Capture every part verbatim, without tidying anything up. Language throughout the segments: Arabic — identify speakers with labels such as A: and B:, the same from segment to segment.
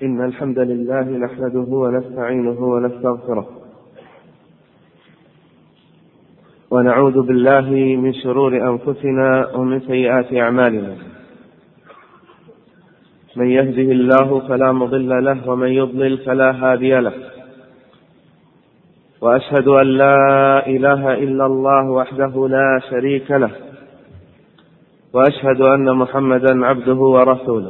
A: إن الحمد لله نحمده ونستعينه ونستغفره ونعوذ بالله من شرور أنفسنا ومن سيئات أعمالنا. من يهده الله فلا مضل له ومن يضلل فلا هادي له، وأشهد أن لا إله إلا الله وحده لا شريك له، وأشهد أن محمدا عبده ورسوله.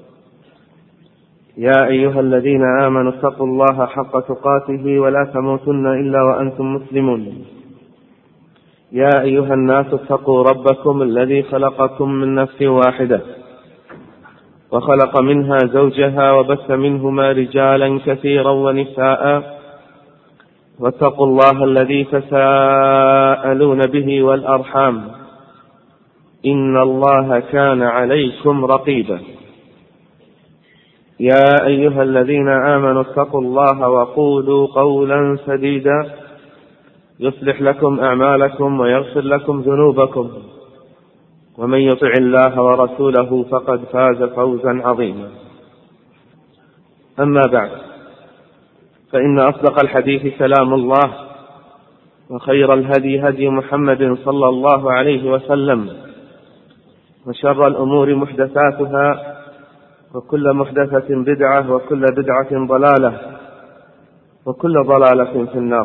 A: يا أيها الذين آمنوا اتقوا الله حق تقاته ولا تموتن إلا وأنتم مسلمون. يا أيها الناس اتقوا ربكم الذي خلقكم من نفس واحدة وخلق منها زوجها وبث منهما رجالا كثيرا ونساء، واتقوا الله الذي تساءلون به والأرحام إن الله كان عليكم رقيبا. يا أيها الذين آمنوا اتقوا الله وقولوا قولا سديدا يصلح لكم أعمالكم ويغفر لكم ذنوبكم، ومن يطع الله ورسوله فقد فاز فوزا عظيما. أما بعد، فإن أصدق الحديث كلام الله، وخير الهدي هدي محمد صلى الله عليه وسلم، وشر الأمور محدثاتها، وكل محدثة بدعة، وكل بدعة ضلالة، وكل ضلالة في النار.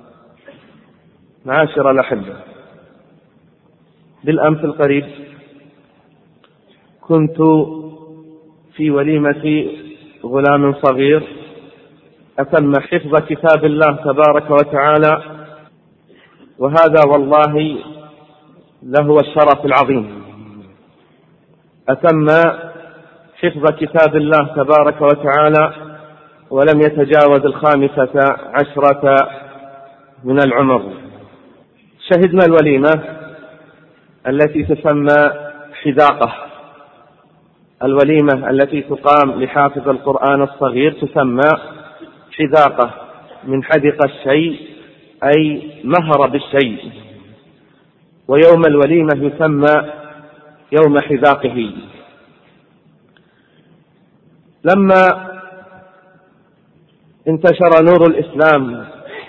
A: معاشر الأحبة، بالأمس القريب كنت في وليمة غلام صغير أتم حفظ كتاب الله تبارك وتعالى، وهذا والله لهو الشرف العظيم. أتم حفظ كتاب الله تبارك وتعالى ولم يتجاوز الخامسة عشرة من العمر. شهدنا الوليمة التي تسمى حذاقة، الوليمة التي تقام لحافظ القرآن الصغير تسمى حذاقة، من حذق الشيء أي مهر بالشيء، ويوم الوليمة يسمى يوم حذاقه. لما انتشر نور الإسلام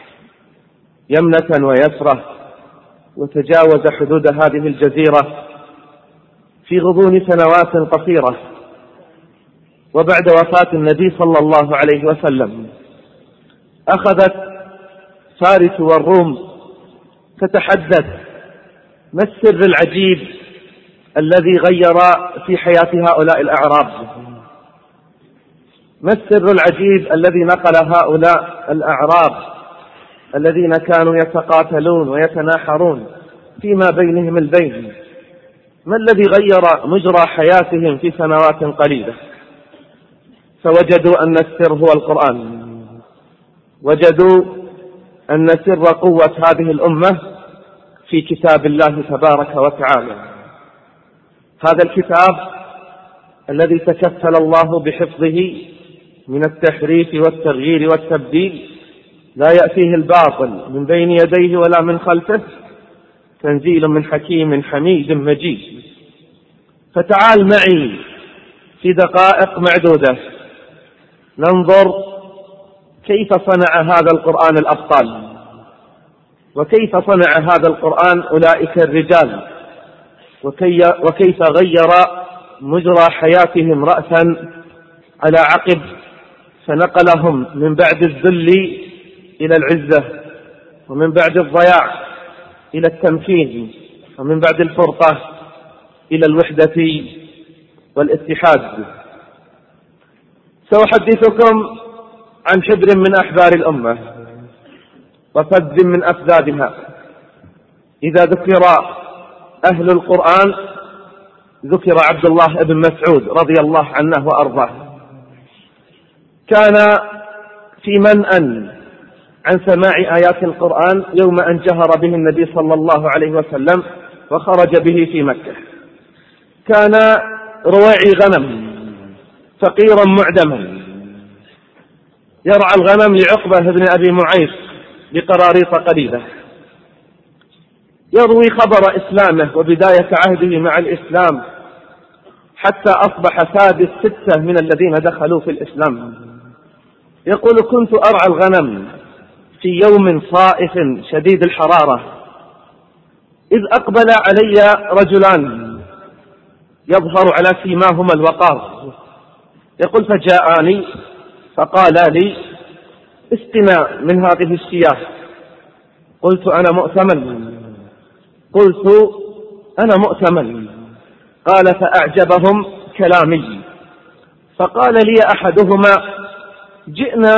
A: يمنة ويسرة وتجاوز حدود هذه الجزيرة في غضون سنوات قصيرة، وبعد وفاة النبي صلى الله عليه وسلم أخذت فارس والروم تتحدث ما السر العجيب الذي غير في حياة هؤلاء الأعراب، ما السر العجيب الذي نقل هؤلاء الأعراب الذين كانوا يتقاتلون ويتناحرون فيما بينهم البين، ما الذي غير مجرى حياتهم في سنوات قليلة؟ فوجدوا أن السر هو القرآن، وجدوا أن سر قوة هذه الأمة في كتاب الله تبارك وتعالى. هذا الكتاب الذي تكفل الله بحفظه من التحريف والتغيير والتبديل، لا يأتيه الباطل من بين يديه ولا من خلفه، تنزيل من حكيم حميد مجيد. فتعال معي في دقائق معدودة ننظر كيف صنع هذا القرآن الأبطال، وكيف صنع هذا القرآن أولئك الرجال، وكيف غير مجرى حياتهم رأسا على عقب، فنقلهم من بعد الذل إلى العزة، ومن بعد الضياع إلى التمكين، ومن بعد الفرقة إلى الوحدة والاتحاد. سأحدثكم عن حبر من أحبار الأمة وفذ من أفذاذها. إذا ذكر أهل القرآن ذكر عبد الله بن مسعود رضي الله عنه وأرضاه. كان في منأ عن سماع آيات القرآن يوم أن جهر به النبي صلى الله عليه وسلم وخرج به في مكة. كان رواعي غنم فقيرا معدما، يرعى الغنم لعقبة بن أبي معيط بقراريط قليلة، يروي خبر إسلامه وبداية عهده مع الإسلام حتى أصبح سادس ستة من الذين دخلوا في الإسلام. يقول: كنت أرعى الغنم في يوم صائف شديد الحرارة، إذ أقبل علي رجلان يظهر على سيماهما الوقار. يقول: فجاءني فقال لي: اسقنا من هذه الشياه. قلت: أنا مؤتمن. قلت: أنا مؤتمن. قال: فأعجبهم كلامي، فقال لي أحدهما: جئنا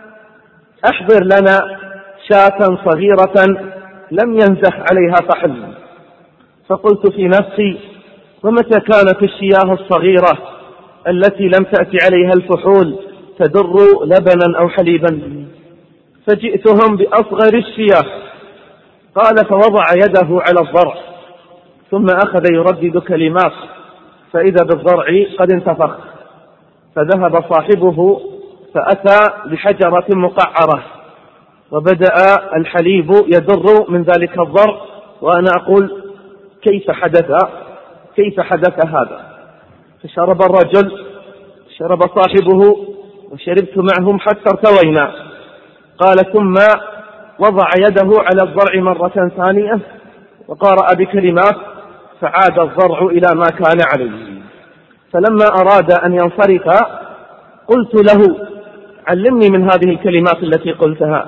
A: أحضر لنا شاة صغيرة لم ينزح عليها فحل. فقلت في نفسي: ومتى كانت الشياه الصغيرة التي لم تأتي عليها الفحول تدر لبنا أو حليبا؟ فجئتهم بأصغر الشياه. قال: فوضع يده على الضرع ثم أخذ يردد كلمات، فإذا بالضرع قد انتفخ. فذهب صاحبه فأتى بحجرة مقعرة، وبدأ الحليب يدر من ذلك الضرع، وأنا أقول: كيف حدث كيف حدث هذا؟ فشرب الرجل، شرب صاحبه، وشربت معهم حتى ارتوينا. قال: ثم وضع يده على الضرع مرة ثانية وقرأ بكلمات، فعاد الضرع إلى ما كان عليه. فلما أراد أن ينصرف قلت له: علمني من هذه الكلمات التي قلتها،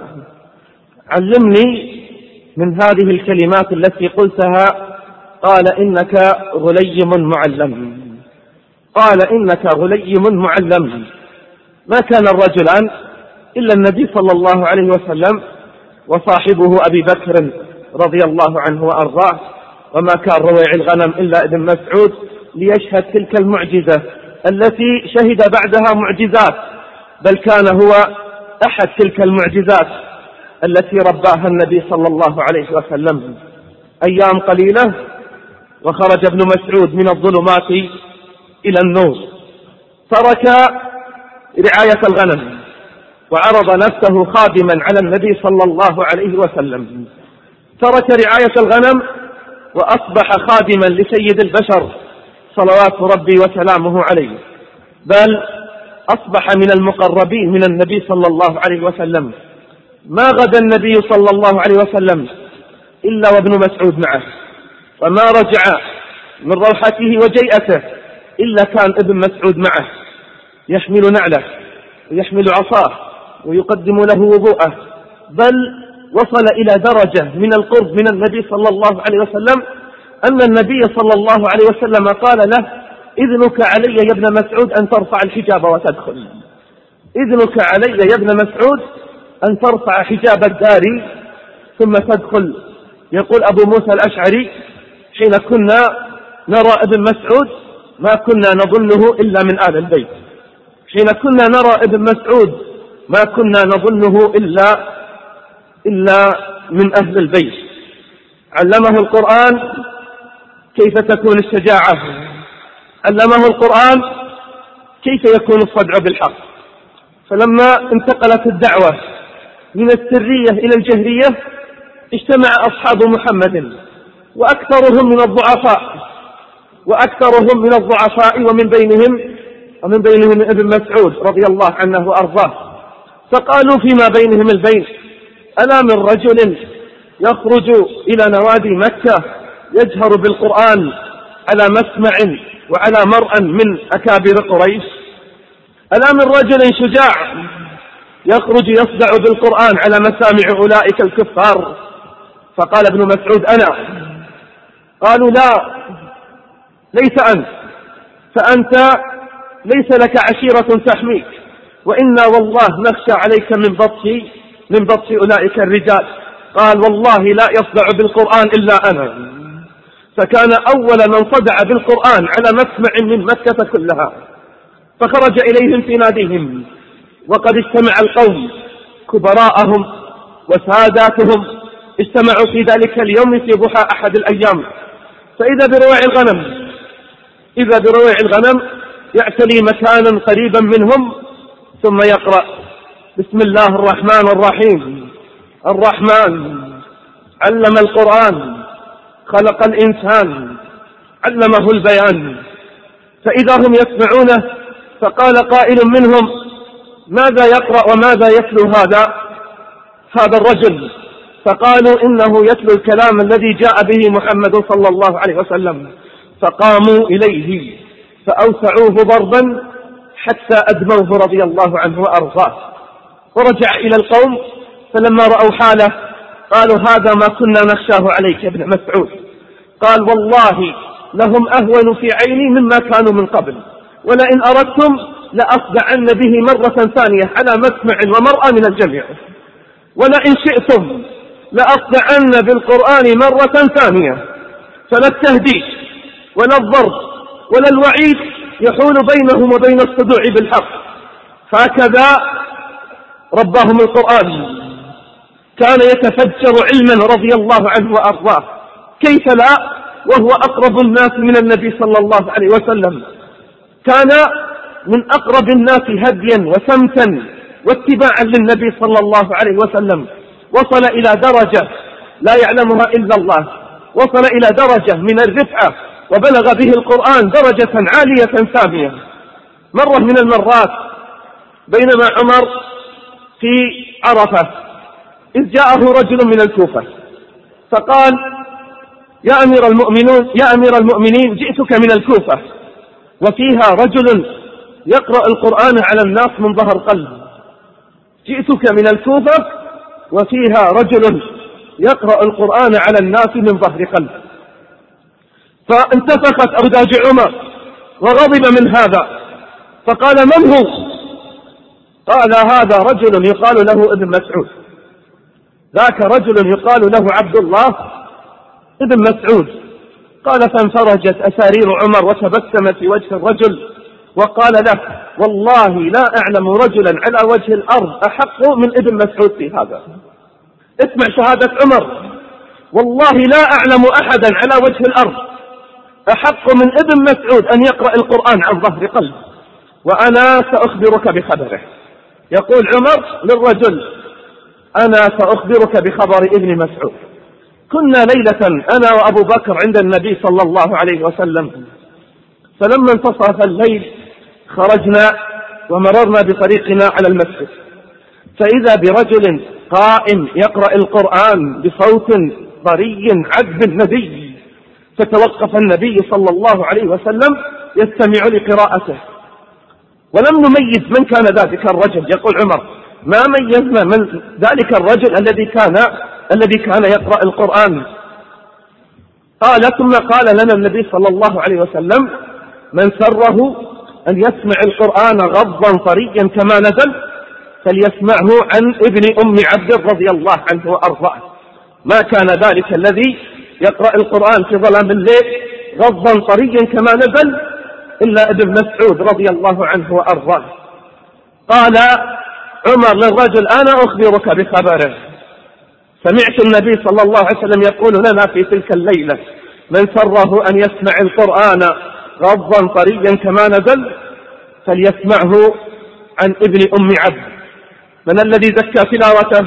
A: علمني من هذه الكلمات التي قلتها. قال: إنك غليم معلم. قال: إنك غليم معلم. ما كان الرجلان إلا النبي صلى الله عليه وسلم وصاحبه أبي بكر رضي الله عنه وأرضاه، وما كان رويع الغنم إلا ابن مسعود ليشهد تلك المعجزة التي شهد بعدها معجزات، بل كان هو أحد تلك المعجزات التي رباها النبي صلى الله عليه وسلم. أيام قليلة وخرج ابن مسعود من الظلمات إلى النور، ترك رعاية الغنم وعرض نفسه خادما على النبي صلى الله عليه وسلم. ترك رعاية الغنم وأصبح خادما لسيد البشر صلوات ربي وسلامه عليه، بل أصبح من المقربين من النبي صلى الله عليه وسلم. ما غدا النبي صلى الله عليه وسلم إلا وابن مسعود معه، وما رجع من روحته وجيئته إلا كان ابن مسعود معه، يحمل نعله ويحمل عصاه ويقدم له وضوءه، بل وصل إلى درجة من القرب من النبي صلى الله عليه وسلم أن النبي صلى الله عليه وسلم قال له: إذنك علي يا ابن مسعود أن ترفع الحجاب وتدخل. إذنك علي يا ابن مسعود أن ترفع حجاب الدار ثم تدخل. يقول أبو موسى الأشعري: حين كنا نرى ابن مسعود ما كنا نظنه إلا من آل البيت. حين كنا نرى ابن مسعود ما كنا نظنه إلا إلا من أهل البيت. علمه القرآن كيف تكون الشجاعة، علمه القرآن كيف يكون الصدع بالحق. فلما انتقلت الدعوة من السرية إلى الجهرية اجتمع أصحاب محمد، وأكثرهم من الضعفاء وأكثرهم من الضعفاء ومن بينهم ومن بينهم ابن مسعود رضي الله عنه وأرضاه. فقالوا فيما بينهم البين: ألا من رجل يخرج إلى نوادي مكة يجهر بالقرآن على مسمع وعلى مرأى من أكابر قريش؟ ألا من رجل شجاع يخرج يصدع بالقرآن على مسامع أولئك الكفار؟ فقال ابن مسعود: أنا. قالوا: لا، ليس أنت، فأنت ليس لك عشيرة تحميك، وإنا والله نخشى عليك من بطش من بطش أولئك الرجال. قال: والله لا يصدع بالقرآن إلا أنا. فكان أول من صدع بالقرآن على مسمع من مكة كلها. فخرج إليهم في ناديهم، وقد اجتمع القوم كبراءهم وساداتهم، اجتمعوا في ذلك اليوم في ضحى أحد الأيام، فإذا برويع الغنم إذا برويع الغنم يعتلي مكانا قريبا منهم، ثم يقرأ: بسم الله الرحمن الرحيم. الرحمن علم القرآن، خلق الإنسان، علمه البيان. فإذا هم يسمعونه فقال قائل منهم: ماذا يقرأ وماذا يتلو هذا هذا الرجل؟ فقالوا: إنه يتلو الكلام الذي جاء به محمد صلى الله عليه وسلم. فقاموا إليه فأوسعوه ضربا حتى أدموه رضي الله عنه وأرضاه. ورجع إلى القوم فلما رأوا حاله قالوا: هذا ما كنا نخشاه عليك يا ابن مسعود. قال: والله لهم أهون في عيني مما كانوا من قبل، ولئن أردتم لأصدعن به مرة ثانية على مسمع ومرأة من الجميع، ولئن شئتم لأصدعن بالقرآن مرة ثانية، فلا التهديد ولا الضرب ولا الوعيد يحول بينهم وبين الصدوع بالحق. هكذا رباهم القرآن. كان يتفجر علما رضي الله عنه وأرضاه، كيف لا وهو أقرب الناس من النبي صلى الله عليه وسلم. كان من أقرب الناس هديا وسمتا واتباعا للنبي صلى الله عليه وسلم. وصل إلى درجة لا يعلمها إلا الله، وصل إلى درجة من الرفعة وبلغ به القرآن درجة عالية سامية. مرة من المرات بينما عمر في عرفة إذ جاءه رجل من الكوفة فقال: يا أمير المؤمنين يا أمير المؤمنين جئتك من الكوفة وفيها رجل يقرأ القرآن على الناس من ظهر قلب. جئتك من الكوفة وفيها رجل يقرأ القرآن على الناس من ظهر قلب. فانتفخت أوداج عمر وغضب من هذا فقال: من هو؟ قال: هذا رجل يقال له ابن مسعود. ذاك رجل يقال له عبد الله ابن مسعود. قال: فانفرجت أسارير عمر وتبسم في وجه الرجل وقال له: والله لا أعلم رجلا على وجه الأرض أحق من ابن مسعود في هذا. اسمع شهادة عمر: والله لا أعلم أحدا على وجه الأرض أحق من ابن مسعود أن يقرأ القرآن عن ظهر قلب، وأنا سأخبرك بخبره. يقول عمر للرجل: أنا سأخبرك بخبر ابن مسعود. كنا ليلة أنا وأبو بكر عند النبي صلى الله عليه وسلم، فلما انتصف الليل خرجنا ومررنا بطريقنا على المسجد، فإذا برجل قائم يقرأ القرآن بصوت ضري عذب النبي، فتوقف النبي صلى الله عليه وسلم يستمع لقراءته، ولم نميز من كان ذلك الرجل. يقول عمر: ما ميزنا من ذلك الرجل الذي كان الذي كان يقرأ القرآن. قال: ثم قال لنا النبي صلى الله عليه وسلم: من سره أن يسمع القرآن غضا طريا كما نزل فليسمعه عن ابن أم عبد رضي الله عنه وأرضاه. ما كان ذلك الذي يقرأ القرآن في ظلام الليل غضا طريا كما نزل إلا ابن مسعود رضي الله عنه وأرضاه. قال عمر للرجل: أنا أخبرك بخبره. سمعت النبي صلى الله عليه وسلم يقول لنا في تلك الليلة: من سره أن يسمع القرآن غضا طريا كما نزل فليسمعه عن ابن أم عبد. من الذي زكى تلاوته؟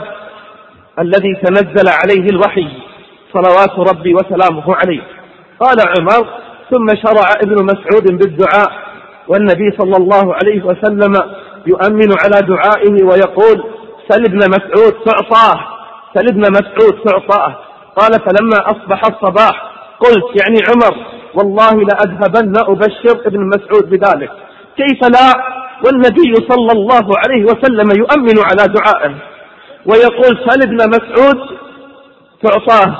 A: الذي تنزل عليه الوحي صلوات ربي وسلامه عليه. قال عمر: ثم شرع ابن مسعود بالدعاء، والنبي صلى الله عليه وسلم يؤمن على دعائه ويقول: سل ابن مسعود تعطاه، سل ابن مسعود تعطاه. قال: فلما أصبح الصباح قلت يعني عمر: والله لأذهبن أبشر ابن مسعود بذلك. كيف لا والنبي صلى الله عليه وسلم يؤمن على دعائه ويقول: سل ابن مسعود تعطاه.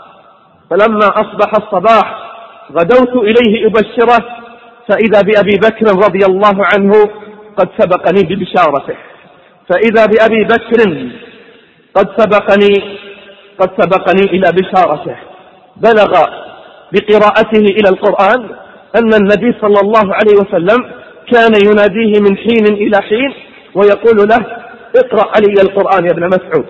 A: فلما أصبح الصباح غدوت إليه أبشره، فإذا بأبي بكر رضي الله عنه قد سبقني ببشارته، فإذا بأبي بكر قد سبقني قد سبقني إلى بشارته. بلغ بقراءته إلى القرآن أن النبي صلى الله عليه وسلم كان يناديه من حين إلى حين ويقول له: اقرأ علي القرآن يا ابن مسعود.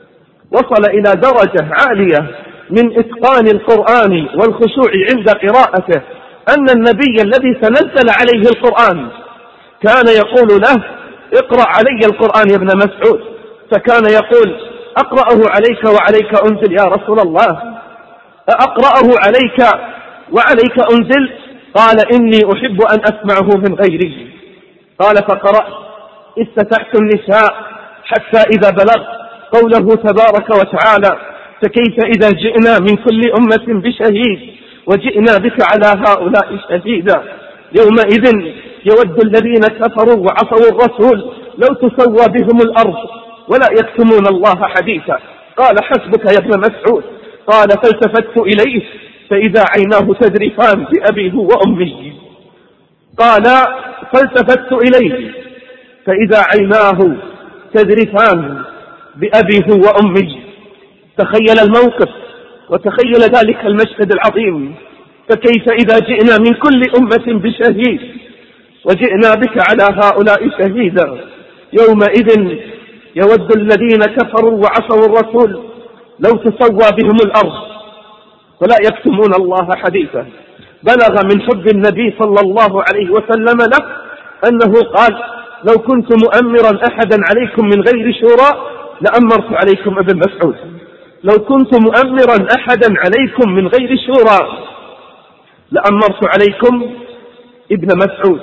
A: وصل إلى درجة عالية من إتقان القرآن والخشوع عند قراءته أن النبي الذي تنزل عليه القرآن كان يقول له: اقرأ علي القرآن يا ابن مسعود. فكان يقول: أقرأه عليك وعليك أنزل يا رسول الله، أقرأه عليك وعليك أنزل؟
B: قال إني أحب أن أسمعه من غيري. قال فقرأت استفتحت النساء حتى إذا بلغ قوله تبارك وتعالى فكيف إذا جئنا من كل أمة بشهيد وجئنا بك على هؤلاء شهيدا يومئذ يود الذين كفروا وعصوا الرسول لو تسوى بهم الأرض ولا يكتمون الله حديثا. قال حسبك يا ابن مسعود. قال فالتفت إليه فإذا عيناه تذرفان بأبيه وأمه. قال فالتفت إليه فإذا عيناه تذرفان بأبيه وأمه. تخيل الموقف وتخيل ذلك المشهد العظيم. فكيف إذا جئنا من كل أمة بشهيد وجئنا بك على هؤلاء شهيدا يومئذ يود الذين كفروا وعصوا الرسول لو تسوى بهم الأرض ولا يكتمون الله حديثا. بلغ من حب النبي صلى الله عليه وسلم له أنه قال لو كنت مؤمرا أحدا عليكم من غير شورى لأمرت عليكم ابن مسعود. لو كنت مؤمرا أحدا عليكم من غير شورى لأمرت عليكم ابن مسعود.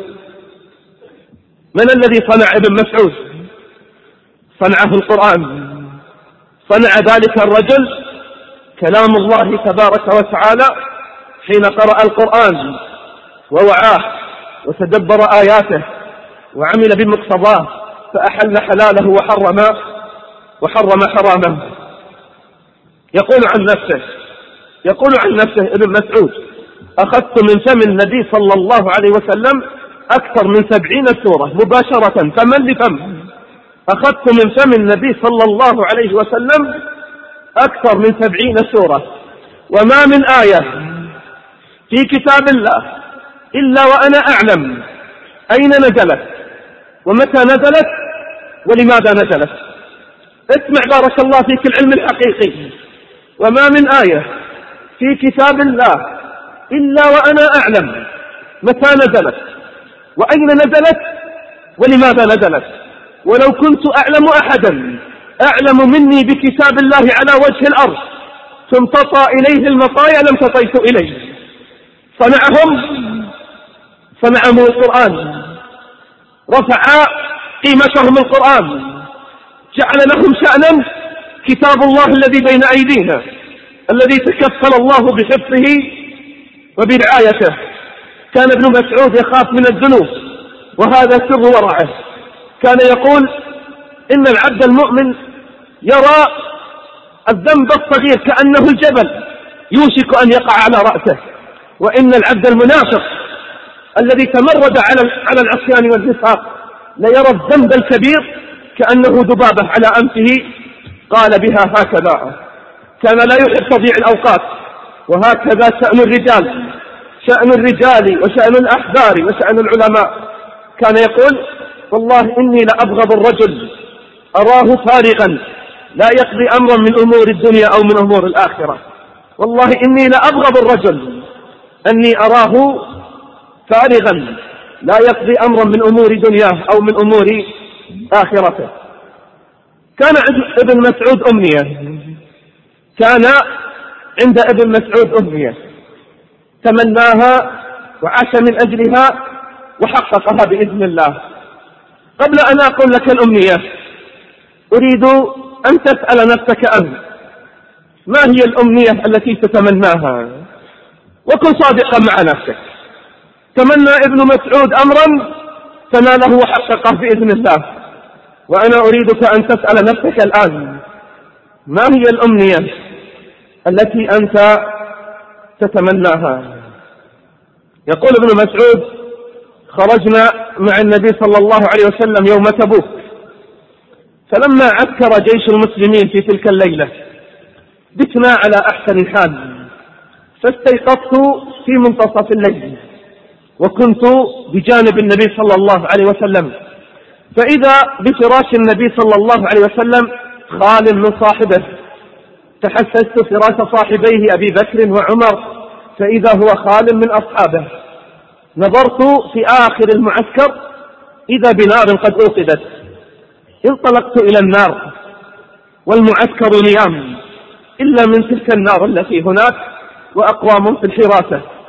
B: من الذي صنع ابن مسعود؟ صنعه القرآن. صنع ذلك الرجل كلام الله تبارك وتعالى حين قرأ القرآن ووعاه وتدبر آياته وعمل بمقتضاه فأحل حلاله وحرم وحرم حرامه. يقول عن نفسه يقول عن نفسه ابن مسعود أخذت من فم النبي صلى الله عليه وسلم أكثر من سبعين سورة مباشرة فمن لفم. أخذت من فم النبي صلى الله عليه وسلم أكثر من سبعين سورة وما من آية في كتاب الله إلا وأنا أعلم أين نزلت ومتى نزلت ولماذا نزلت. اسمع بارك الله فيك العلم الحقيقي. وما من آية في كتاب الله إلا وأنا أعلم متى نزلت وأين نزلت ولماذا نزلت. ولو كنت أعلم أحدا أعلم مني بكتاب الله على وجه الأرض تمتطى إليه المطايا لم تطيت إليه. صنعهم صنعهم القرآن. رفع قيمتهم القرآن. جعل لهم شأنا كتاب الله الذي بين أيدينا الذي تكفل الله بحفظه وبرعايته. كان ابن مسعود يخاف من الذنوب وهذا سر ورعه. كان يقول إن العبد المؤمن يرى الذنب الصغير كأنه الجبل يوشك أن يقع على رأسه وإن العبد المنافق الذي تمرد على على العصيان والنفاق ليرى الذنب الكبير كأنه ذبابة على أنفه. قال بها هكذا. كان لا يحب تضيع الأوقات وهكذا شأن الرجال شأن الرجال وشأن الأحبار وشأن العلماء. كان يقول والله إني لأبغض الرجل أراه فارغا لا يقضي أمرا من أمور الدنيا أو من أمور الآخرة. والله إني لأبغض الرجل أني أراه فارغا لا يقضي أمرا من أمور دنياه أو من أمور آخرته. كان ابن مسعود أمنية. كان عند ابن مسعود أمنية تمناها وعاش من أجلها وحققها بإذن الله. قبل أن أقول لك الأمنية أريد أن تسأل نفسك أنت ما هي الأمنية التي تتمناها وكن صادقا مع نفسك. تمنى ابن مسعود أمرا فناله وحققه بإذن الله. وأنا أريدك أن تسأل نفسك الآن ما هي الأمنية التي أنت تتمناها. يقول ابن مسعود خرجنا مع النبي صلى الله عليه وسلم يوم تبوك فلما عسكر جيش المسلمين في تلك الليلة بتنا على أحسن حال فاستيقظت في منتصف الليل وكنت بجانب النبي صلى الله عليه وسلم فإذا بفراش النبي صلى الله عليه وسلم خال من صاحبه. تحسست فراش صاحبيه أبي بكر وعمر فإذا هو خال من أصحابه. نظرت في آخر المعسكر إذا بنار قد أوقدت. انطلقت إلى النار والمعسكر نيام إلا من تلك النار التي هناك وأقوام في الحراسة.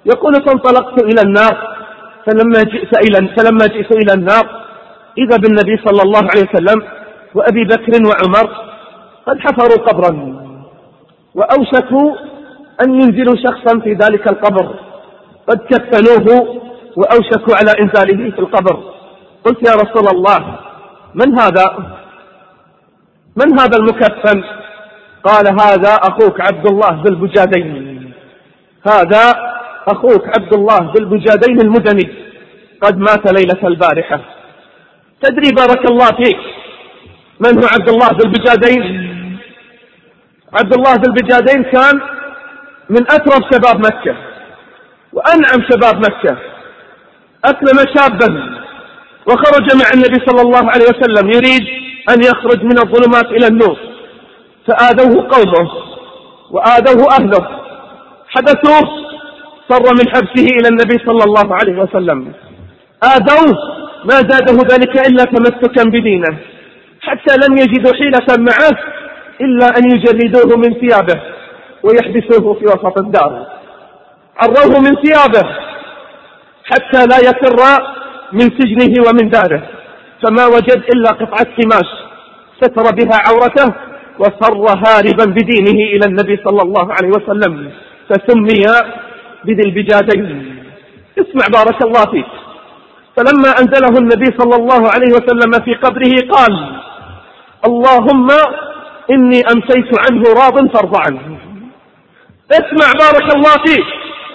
B: يقول فانطلقت إلى النار فلما جئت إلى, فلما جئت إلى النار إذا بالنبي صلى الله عليه وسلم وأبي بكر وعمر قد حفروا قبرا وأوشكوا أن ينزلوا شخصا في ذلك القبر، قد كفنوه وأوشكوا على إنزاله في القبر. قلت يا رسول الله من هذا؟ من هذا المكفن؟ قال هذا أخوك عبد الله ذو البجادين، هذا أخوك عبد الله ذو البجادين المدني قد مات ليلة البارحة. تدري بارك الله فيك من هو عبد الله ذو البجادين؟ عبد الله ذو البجادين كان من أترف شباب مكة وأنعم شباب مكة، أسلم شابا وخرج مع النبي صلى الله عليه وسلم يريد أن يخرج من الظلمات إلى النور، فآذوه قومه وآذوه أهله، حبسوه، فر من حبسه إلى النبي صلى الله عليه وسلم، آذوه ما زاده ذلك إلا تمسكا بدينه، حتى لم يجدوا حيلة معه إلا أن يجردوه من ثيابه ويحبسوه في وسط الدار، عروه من ثيابه حتى لا يفر من سجنه ومن داره، فما وجد إلا قطعة قماش ستر بها عورته وفر هاربا بدينه إلى النبي صلى الله عليه وسلم، فسمي بذي البجادين. اسمع بارك الله فيك، فلما أنزله النبي صلى الله عليه وسلم في قبره قال اللهم إني أمسيت عنه راض فارض عنه. اسمع بارك الله فيك،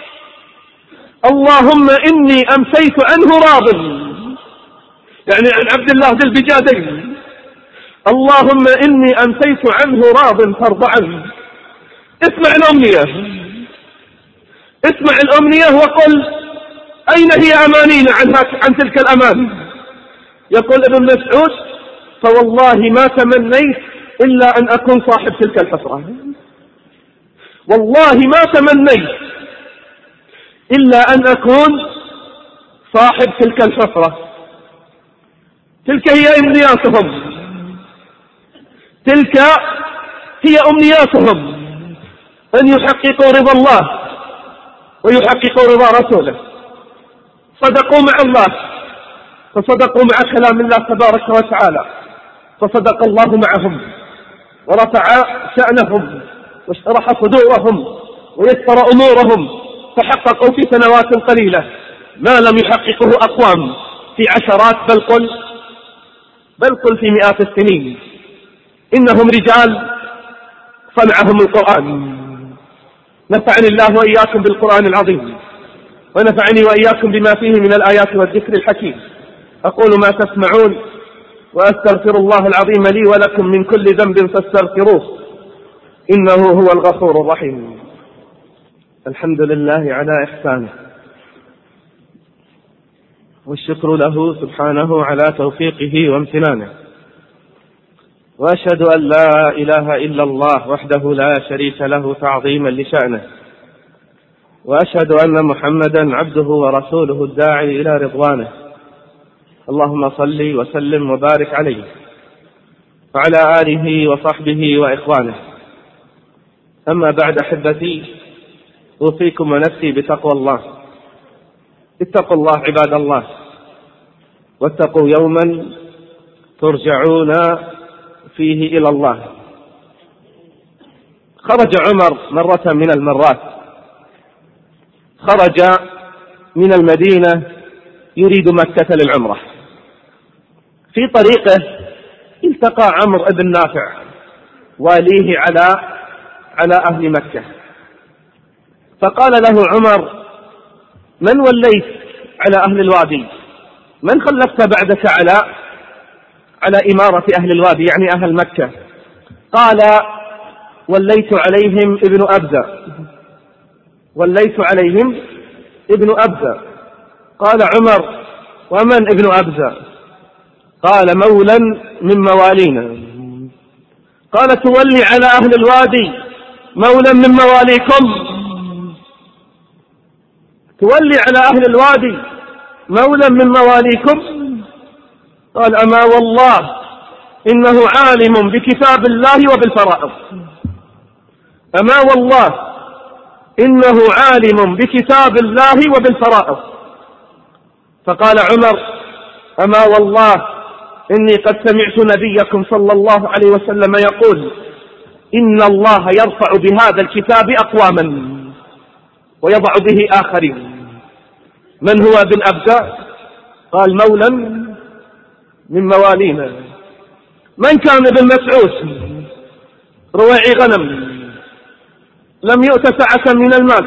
B: اللهم إني أمسيت عنه راض، يعني عن عبد الله ذي البجادين، اللهم إني أمسيت عنه راض فارض عنه. اسمع الأمنية، اسمع الأمنية وقل أين هي أمانينا عن, عن تلك الأمان. يقول ابن مسعود فوالله ما تمنيت إلا أن أكون صاحب تلك الحفرة، والله ما تمنيت إلا أن أكون صاحب تلك الحفرة. تلك هي أمنياتهم، تلك هي أمنياتهم، أن يحققوا رضا الله ويحققوا رضا رسوله. صدقوا مع الله فصدقوا مع كلام الله تبارك وتعالى، فصدق الله معهم ورفع شأنهم واشرح صدورهم ويسر أمورهم، فحققوا في سنوات قليلة ما لم يحققه أقوام في عشرات بل قل بل قل في مئات السنين. إنهم رجال صنعهم القرآن. نفعني الله وإياكم بالقرآن العظيم، ونفعني وإياكم بما فيه من الآيات والذكر الحكيم. أقول ما تسمعون وأستغفر الله العظيم لي ولكم من كل ذنب فاستغفروه إنه هو الغفور الرحيم.
A: الحمد لله على إحسانه، والشكر له سبحانه على توفيقه وامتنانه، وأشهد أن لا إله إلا الله وحده لا شريك له تعظيما لشأنه، وأشهد أن محمدا عبده ورسوله الداعي إلى رضوانه. اللهم صل وسلم وبارك عليه وعلى آله وصحبه وإخوانه. أما بعد أحبتي، أوصيكم ونفسي بتقوى الله. اتقوا الله عباد الله، واتقوا يوما ترجعون فيه إلى الله. خرج عمر مرة من المرات، خرج من المدينة يريد مكة للعمرة. في طريقه التقى عمرو بن نافع واليه على على أهل مكة، فقال له عمر من وليت على أهل الوادي؟ من خلفت بعدك على على إمارة أهل الوادي يعني أهل مكة؟ قال وليت عليهم ابن أبزة، وليت عليهم ابن أبزة. قال عمر ومن ابن أبزة؟ قال مولا من موالينا. قال تولي على أهل الوادي مولا من مواليكم؟ تولي على أهل الوادي مولا من مواليكم؟ قال أما والله إنه عالم بكتاب الله وبالفرائض، أما والله
B: إنه عالم بكتاب الله وبالفرائض. فقال عمر: أما والله إني قد سمعت نبيكم صلى الله عليه وسلم يقول: إن الله يرفع بهذا الكتاب أقواما ويضع به آخرين. من هو ابن أبزة؟ قال: مولى من موالينا. من كان ابن مسعود؟ رويع غنم، لم يؤت سعة من المال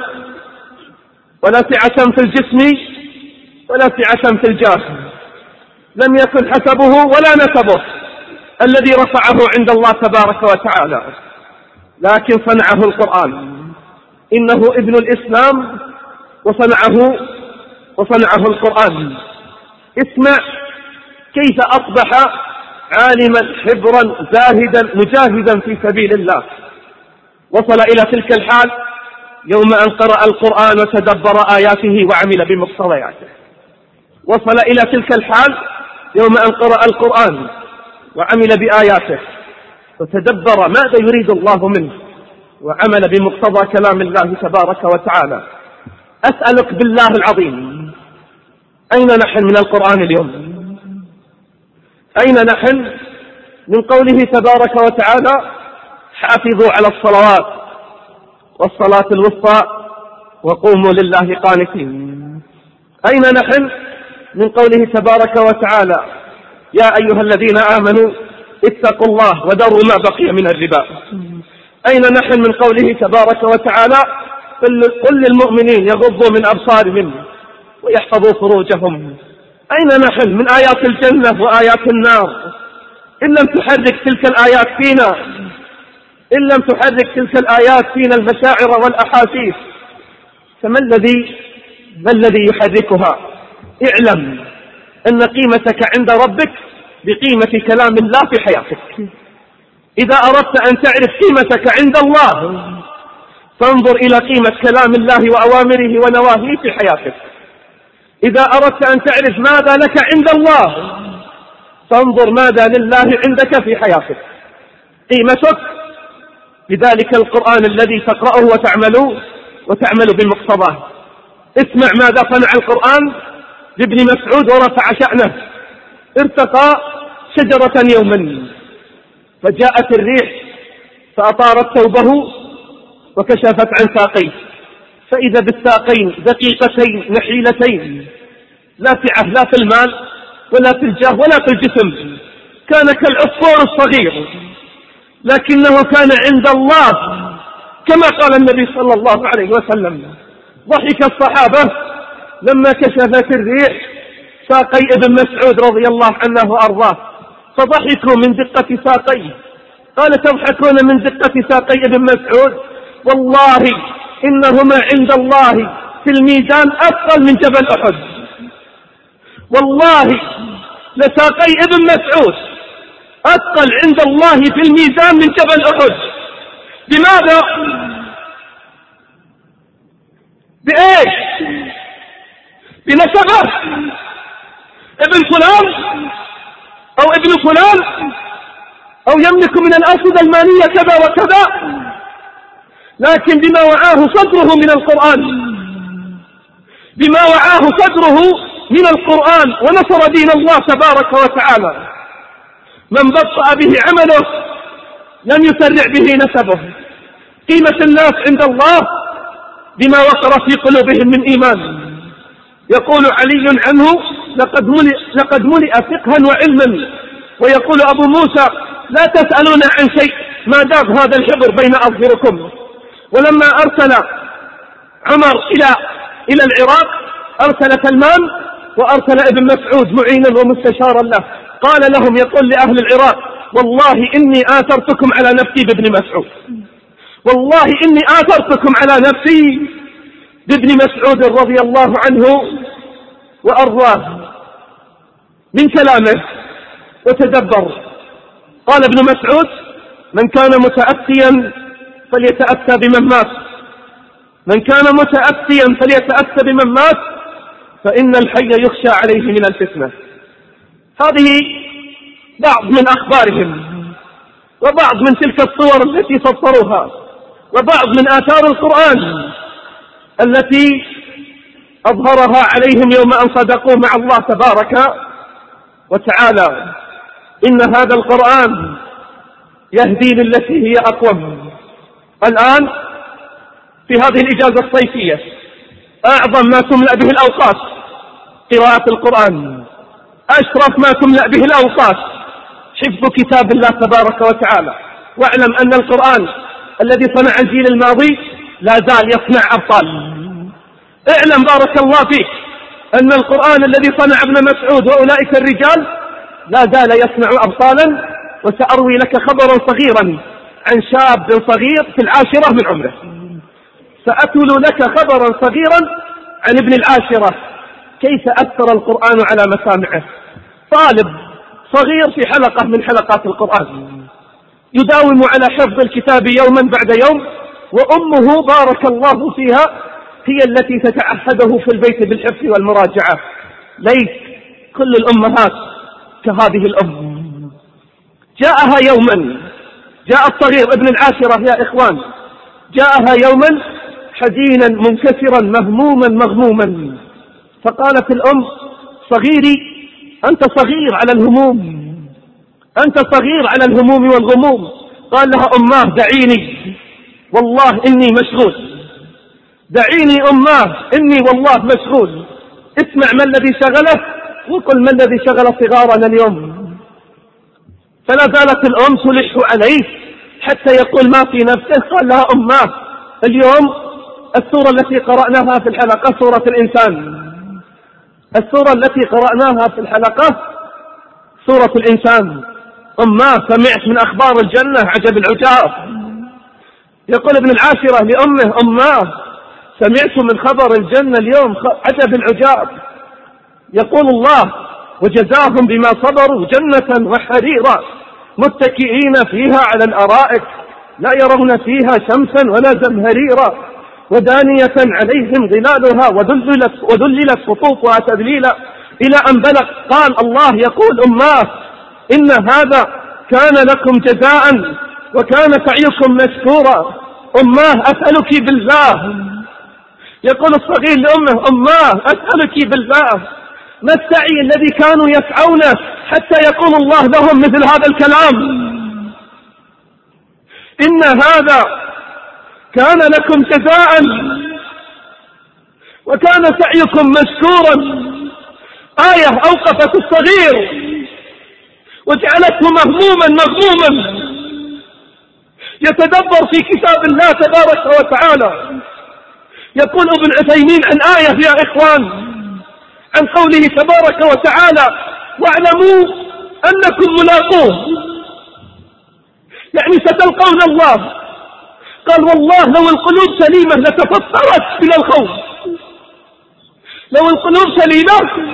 B: ولا سعة في الجسم ولا سعة في الجاه، لم يكن حسبه ولا نسبه الذي رفعه عند الله تبارك وتعالى، لكن صنعه القرآن. إنه ابن الإسلام وصنعه وصنعه القرآن. اسمع كيف أصبح عالما حبرا زاهدا مجاهدا في سبيل الله. وصل إلى تلك الحال يوم أن قرأ القرآن وتدبر آياته وعمل بمقتضياته. وصل إلى تلك الحال يوم أن قرأ القرآن وعمل بآياته وتدبر ماذا يريد الله منه وعمل بمقتضى كلام الله تبارك وتعالى. أسألك بالله العظيم، أين نحن من القرآن اليوم؟ أين نحن من قوله تبارك وتعالى: حافظوا على الصلوات والصلاة الوسطى وقوموا لله قانتين؟ أين نحن من قوله تبارك وتعالى: يا أيها الذين آمنوا اتقوا الله وذروا ما بقي من الربا؟ أين نحن من قوله تبارك وتعالى: قل للمؤمنين يغضوا من أبصارهم ويحفظوا فروجهم؟ أين نحن من آيات الجنة وآيات النار؟ إن لم تحرك تلك الآيات فينا إن لم تحرك تلك الآيات فينا المشاعر والأحاسيس، فما الذي ما الذي يحركها؟ اعلم أن قيمتك عند ربك بقيمة كلام الله في حياتك. إذا أردت أن تعرف قيمتك عند الله فانظر إلى قيمة كلام الله وأوامره ونواهيه في حياتك. إذا أردت أن تعرف ماذا لك عند الله فانظر ماذا لله عندك في حياتك. قيمتك بذلك القرآن الذي تقرأه وتعمل وتعمل بمقتضاه. اسمع ماذا صنع القرآن لابن مسعود ورفع شأنه. ارتقى شجرة يوما فجاءت الريح فأطارت ثوبه وكشفت عن ساقيه، فإذا بالساقين دقيقتين نحيلتين، لا سعة لا في المال ولا في الجاه ولا في الجسم، كان كالعصفور الصغير، لكنه كان عند الله كما قال النبي صلى الله عليه وسلم. ضحك الصحابة لما كشفت الريح ساقي ابن مسعود رضي الله عنه وأرضاه، فضحكوا من دقة ساقيه. قال: تضحكون من دقة ساقي ابن مسعود؟ والله إنهما عند الله في الميزان أثقل من جبل أحد. والله لساقي ابن مسعود أثقل عند الله في الميزان من جبل أحد. بماذا؟ بإيش؟ بنسبه ابن فلان أو ابن فلان أو يملك من الأسد المالية كذا وكذا، لكن بما وعاه صدره من القرآن، بما وعاه صدره من القرآن ونصر دين الله تبارك وتعالى. من بطأ به عمله لم يسرع به نسبه. قيمة الناس عند الله بما وقر في قلوبهم من إيمان. يقول علي عنه: لقد ملئ, لقد ملئ فقها وعلما. ويقول أبو موسى: لا تسألون عن شيء ما دام هذا الحبر بين أظهركم. ولما أرسل عمر إلى إلى العراق أرسل سلمان وأرسل ابن مسعود معينا ومستشارا له. قال لهم، يقول لأهل العراق: والله إني آثرتكم على نفسي بابن مسعود، والله إني آثرتكم على نفسي بابن مسعود رضي الله عنه وأرضاه. من كلامه وتدبر. قال ابن مسعود: من كان متأسيا فليتأسى بمن مات، من كان متأسيا فليتأسى بمن مات، فإن الحي يخشى عليه من الفتنة. هذه بعض من أخبارهم وبعض من تلك الصور التي فسروها وبعض من آثار القرآن التي أظهرها عليهم يوم أن صدقوا مع الله تبارك وتعالى. إن هذا القرآن يهدي للتي هي أقوم. الآن في هذه الإجازة الصيفية أعظم ما تملأ به الأوقات قراءة القرآن، أشرف ما تملأ به الأوقات حفظ كتاب الله تبارك وتعالى. واعلم أن القرآن الذي صنع الجيل الماضي لا زال يصنع أبطال. اعلم بارك الله فيك أن القرآن الذي صنع ابن مسعود وأولئك الرجال لا زال يصنع أبطالا. وسأروي لك خبرا صغيرا عن شاب صغير في العاشرة من عمره. سأتلو لك خبرا صغيرا عن ابن العاشرة كيف أثر القرآن على مسامعه. طالب صغير في حلقة من حلقات القرآن يداوم على حفظ الكتاب يوما بعد يوم، وأمه بارك الله فيها هي التي تتعهده في البيت بالحفظ والمراجعة. ليس كل الأمهات كهذه الأم. جاءها يوما، جاء الصغير ابن العاشرة يا إخوان، جاءها يوما حزينا منكسرا مهموما مغموما، فقالت الأم: صغيري أنت صغير على الهموم، أنت صغير على الهموم والغموم. قال لها: أماه دعيني والله إني مشغول، دعيني أماه إني والله مشغول. اسمع ما الذي شغله وقل ما الذي شغل صغارنا اليوم. فلا زالت الأم تلح عليه حتى يقول ما في نفسه. قال لها: أماه اليوم السورة التي قرأناها في الحلقة سورة الإنسان، السورة التي قرأناها في الحلقة سورة الإنسان. أماه سمعت من أخبار الجنة عجب العجاب. يقول ابن العاشرة لأمه: أماه سمعت من خبر الجنة اليوم عجب العجاب. يقول الله: وجزاهم بما صبروا جنة وحريرا متكئين فيها على الأرائك لا يرون فيها شمسا ولا زمهريرا ودانية عليهم ظلالها وذللت, وذللت قطوفها تذليلا، إلى أن بلغ. قال الله يقول: أماه إن هذا كان لكم جزاء وكان سعيكم مشكورا. أماه أسألك بالله. يقول الصغير لأمه: أماه أسألك بالله ما السعي الذي كانوا يسعونه حتى يقول الله لهم مثل هذا الكلام؟ إن هذا كان لكم جزاء وكان سعيكم مشكورا. آية أوقفت الصغير وجعلته مهموما مغموما يتدبر في كتاب الله تبارك وتعالى. يقول ابن عثيمين عن آية يا إخوان عن قوله تبارك وتعالى: واعلموا أنكم ملاقوه، يعني ستلقون الله. قال: والله لو القلوب سليمة لتفطرت من الخوف، لو القلوب سليمة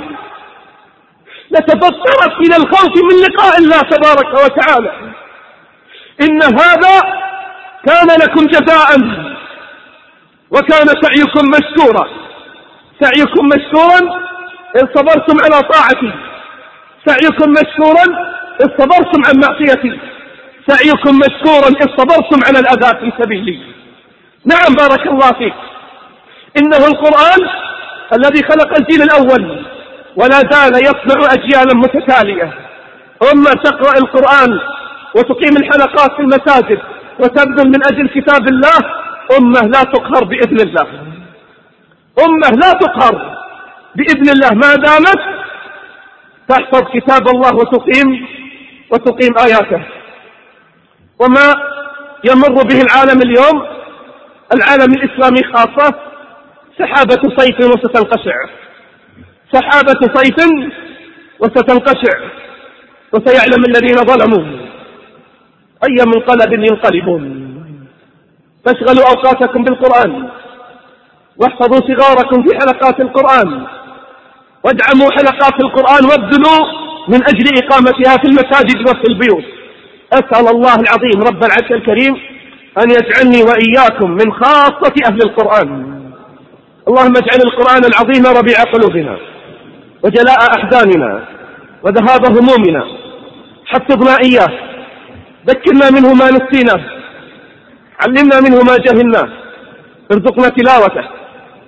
B: لتفطرت من الخوف من لقاء الله تبارك وتعالى. إن هذا كان لكم جزاء وكان سعيكم مشكورا. سعيكم مشكورا إن صبرتم على طاعتي، سعيكم مشكورا إن صبرتم عن معصيتي، سعيكم مشكورا إن صبرتم على الأذى في سبيلي. نعم بارك الله فيك، إنه القرآن الذي خلق الجيل الأول ولا زال يصنع أجيالا متتالية. أمة تقرأ القرآن وتقيم الحلقات في المساجد وتبذل من أجل كتاب الله، أمة لا تقهر بإذن الله، أمة لا تقهر بإذن الله ما دامت تحفظ كتاب الله وتقيم وتقيم آياته. وما يمر به العالم اليوم، العالم الإسلامي خاصة، سحابة صيف وستنقشع، سحابة صيف وستنقشع، وسيعلم الذين ظلموا أي منقلب ينقلبون. فاشغلوا أوقاتكم بالقرآن، واحفظوا صغاركم في حلقات القرآن، وادعموا حلقات القرآن وابذلوا من أجل إقامتها في المساجد وفي البيوت. أسأل الله العظيم رب العرش الكريم أن يجعلني وإياكم من خاصة أهل القرآن. اللهم اجعل القرآن العظيم ربيع قلوبنا وجلاء أحزاننا وذهاب همومنا. حفظنا إياه، ذكرنا منه ما نسيناه، علمنا منه ما جهلناه، ارزقنا تلاوته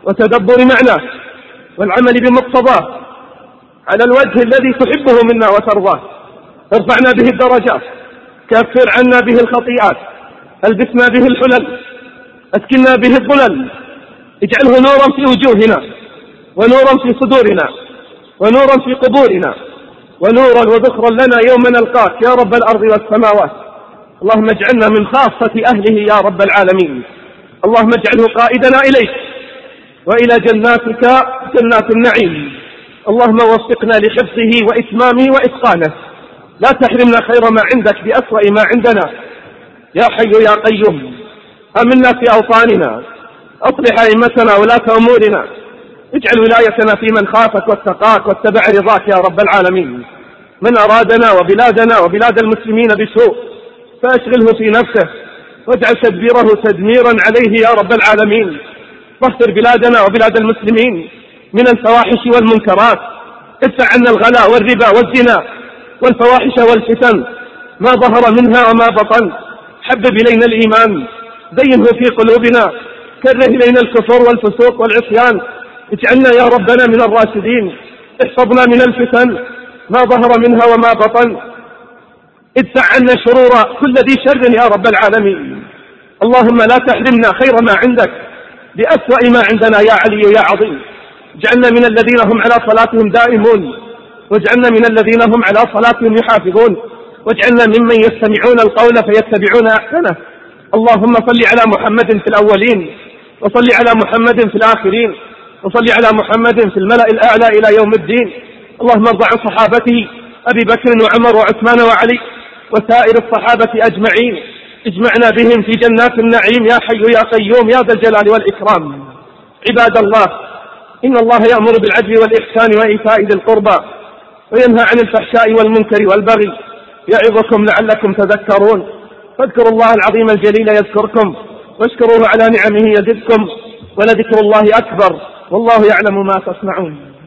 B: وتدبر معناه والعمل بمقتضاه على الوجه الذي تحبه منا وترضاه. ارفعنا به الدرجات، كفر عنا به الخطيئات، البسنا به الحلل، اسكننا به الظلل، اجعله نورا في وجوهنا ونورا في صدورنا ونورا في قبورنا ونورا وذخرا لنا يوم نلقاك يا رب الأرض والسماوات. اللهم اجعلنا من خاصة أهله يا رب العالمين. اللهم اجعله قائدنا إليك وإلى جناتك جنات النعيم. اللهم وفقنا لحفظه وإتمامه وإتقانه. لا تحرمنا خير ما عندك بأسوأ ما عندنا يا حي يا قيوم. أمنا في أوطاننا، أصلح أئمتنا ولاة أمورنا، اجعل ولايتنا في من خافك واتقاك واتبع رضاك يا رب العالمين. من أرادنا وبلادنا وبلاد المسلمين بسوء فأشغله في نفسه واجعل تدبيره تدميرا عليه يا رب العالمين. طهر بلادنا وبلاد المسلمين من الفواحش والمنكرات، ادفع عنا الغلاء والربا والزنا والفواحش والفتن ما ظهر منها وما بطن. حبب إلينا الإيمان، زينه في قلوبنا، كره إلينا الكفر والفسوق والعصيان، اجعلنا يا ربنا من الراشدين. احفظنا من الفتن ما ظهر منها وما بطن، ادفع عنا شرور كل ذي شر يا رب العالمين. اللهم لا تحرمنا خير ما عندك بأسوأ ما عندنا يا علي يا عظيم. اجعلنا من الذين هم على صلاتهم دائمون، واجعلنا من الذين هم على صلاتهم يحافظون، واجعلنا ممن يستمعون القول فيتبعون أحسنه. اللهم صل على محمد في الأولين، وصل على محمد في الآخرين، وصل على محمد في الملأ الأعلى إلى يوم الدين. اللهم ارض عن صحابته أبي بكر وعمر وعثمان وعلي وسائر الصحابة أجمعين، اجمعنا بهم في جنات النعيم يا حي يا قيوم يا ذا الجلال والإكرام. عباد الله، إن الله يأمر بالعدل والإحسان وإيتاء ذي القربى وينهى عن الفحشاء والمنكر والبغي يعظكم لعلكم تذكرون. فاذكروا الله العظيم الجليل يذكركم، واشكروه على نعمه يزدكم، ولذكر الله أكبر، والله يعلم ما تصنعون.